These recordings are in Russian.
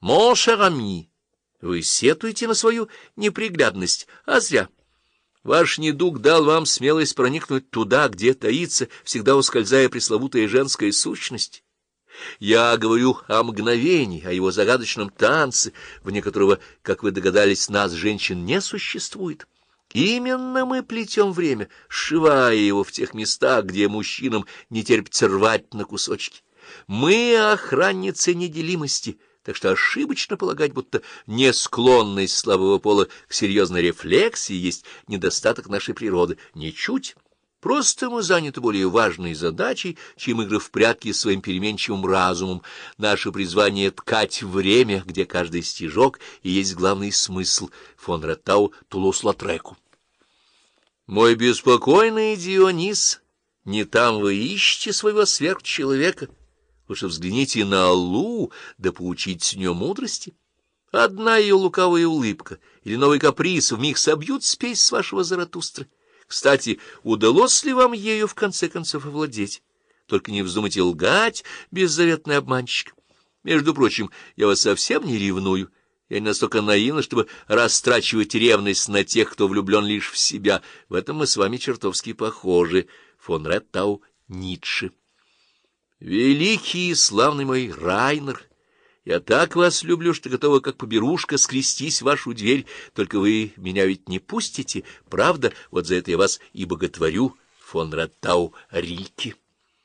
Mon cher ami, вы сетуете на свою неприглядность, а зря. Ваш недуг дал вам смелость проникнуть туда, где таится, всегда ускользая пресловутая женская сущность. Я говорю о мгновении, о его загадочном танце, вне которого, как вы догадались, нас, женщин, не существует. Именно мы плетем время, сшивая его в тех местах, где мужчинам не терпится рвать на кусочки. Мы охранницы неделимости, так что ошибочно полагать, будто несклонность слабого пола к серьезной рефлексии есть недостаток нашей природы. Ничуть. Просто мы заняты более важной задачей, чем игры в прятки с своим переменчивым разумом. Наше призвание — ткать время, где каждый стежок и есть главный смысл. Фон Реттау, Тулус-Лотреку. Мой беспокойный Дионис, не там вы ищете своего сверхчеловека. Лучше взгляните на Аллу, да поучитесь у нее мудрости. Одна ее лукавая улыбка или новый каприз вмиг собьют спесь с вашего Заратустры. Кстати, удалось ли вам ею в конце концов овладеть? Только не вздумайте лгать, беззаветный обманщик. Между прочим, я вас совсем не ревную. Я не настолько наивна, чтобы растрачивать ревность на тех, кто влюблен лишь в себя. В этом мы с вами чертовски похожи. Фон Реттау, Ницше. Великий и славный мой Райнер! Я так вас люблю, что готова, как поберушка, скрестись в вашу дверь. Только вы меня ведь не пустите, правда? Вот за это я вас и боготворю, фон Реттау, Рильке.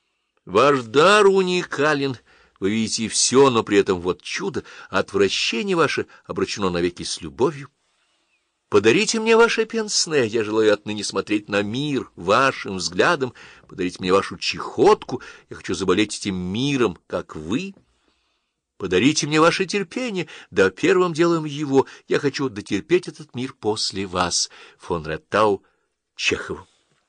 Ваш дар уникален. Вы видите все, но при этом вот чудо. Отвращение ваше обращено навеки с любовью. Подарите мне ваше пенсне, я желаю отныне смотреть на мир вашим взглядом. Подарите мне вашу чехотку, я хочу заболеть этим миром, как вы. Подарите мне ваше терпение, да первым делом его. Я хочу дотерпеть этот мир после вас. Фон Реттау, Чехову.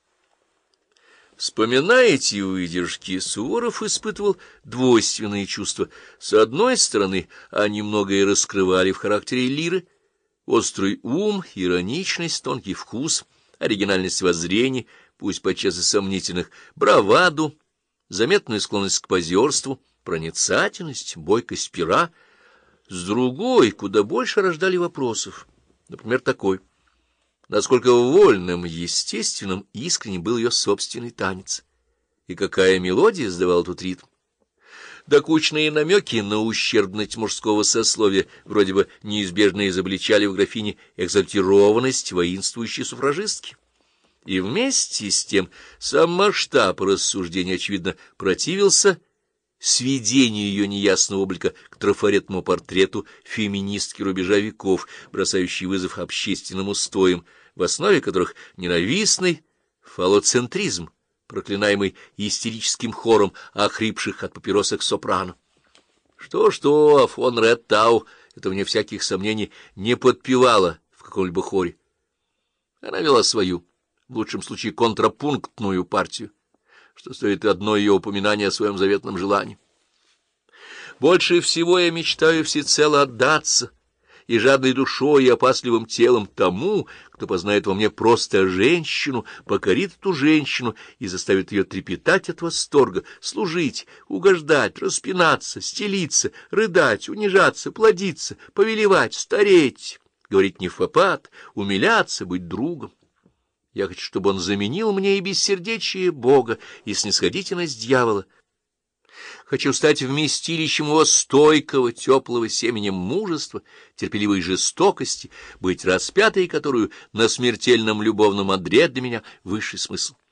Вспоминая эти выдержки, Суворов испытывал двойственные чувства. С одной стороны, они многое раскрывали в характере лиры: острый ум, ироничность, тонкий вкус, оригинальность воззрений, пусть подчас и сомнительных, браваду, заметную склонность к позерству, проницательность, бойкость пера. С другой, куда больше рождали вопросов. Например, такой: насколько вольным, естественным, искренним был ее собственный танец, и какая мелодия сдавала тут ритм. Докучные намеки на ущербность мужского сословия вроде бы неизбежно изобличали в графине экзальтированность воинствующей суфражистки. И вместе с тем сам масштаб рассуждения, очевидно, противился сведению ее неясного облика к трафаретному портрету феминистки рубежа веков, бросающей вызов общественным устоям, в основе которых ненавистный фалоцентризм, проклинаемый истерическим хором охрипших от папиросок сопрано. Что-что, фон Реттау, это, вне всяких сомнений, не подпевала в каком-либо хоре. Она вела свою, в лучшем случае, контрапунктную партию, что стоит одно ее упоминание о своем заветном желании. Больше всего я мечтаю всецело отдаться и жадной душой, и опасливым телом тому, кто познает во мне просто женщину, покорит эту женщину и заставит ее трепетать от восторга, служить, угождать, распинаться, стелиться, рыдать, унижаться, плодиться, повелевать, стареть, говорить невпопад, умиляться, быть другом. Я хочу, чтобы он заменил мне и бессердечие Бога, и снисходительность дьявола. Хочу стать вместилищем его стойкого, теплого семенем мужества, терпеливой жестокости, быть распятой, которую на смертельном любовном одре для меня высший смысл.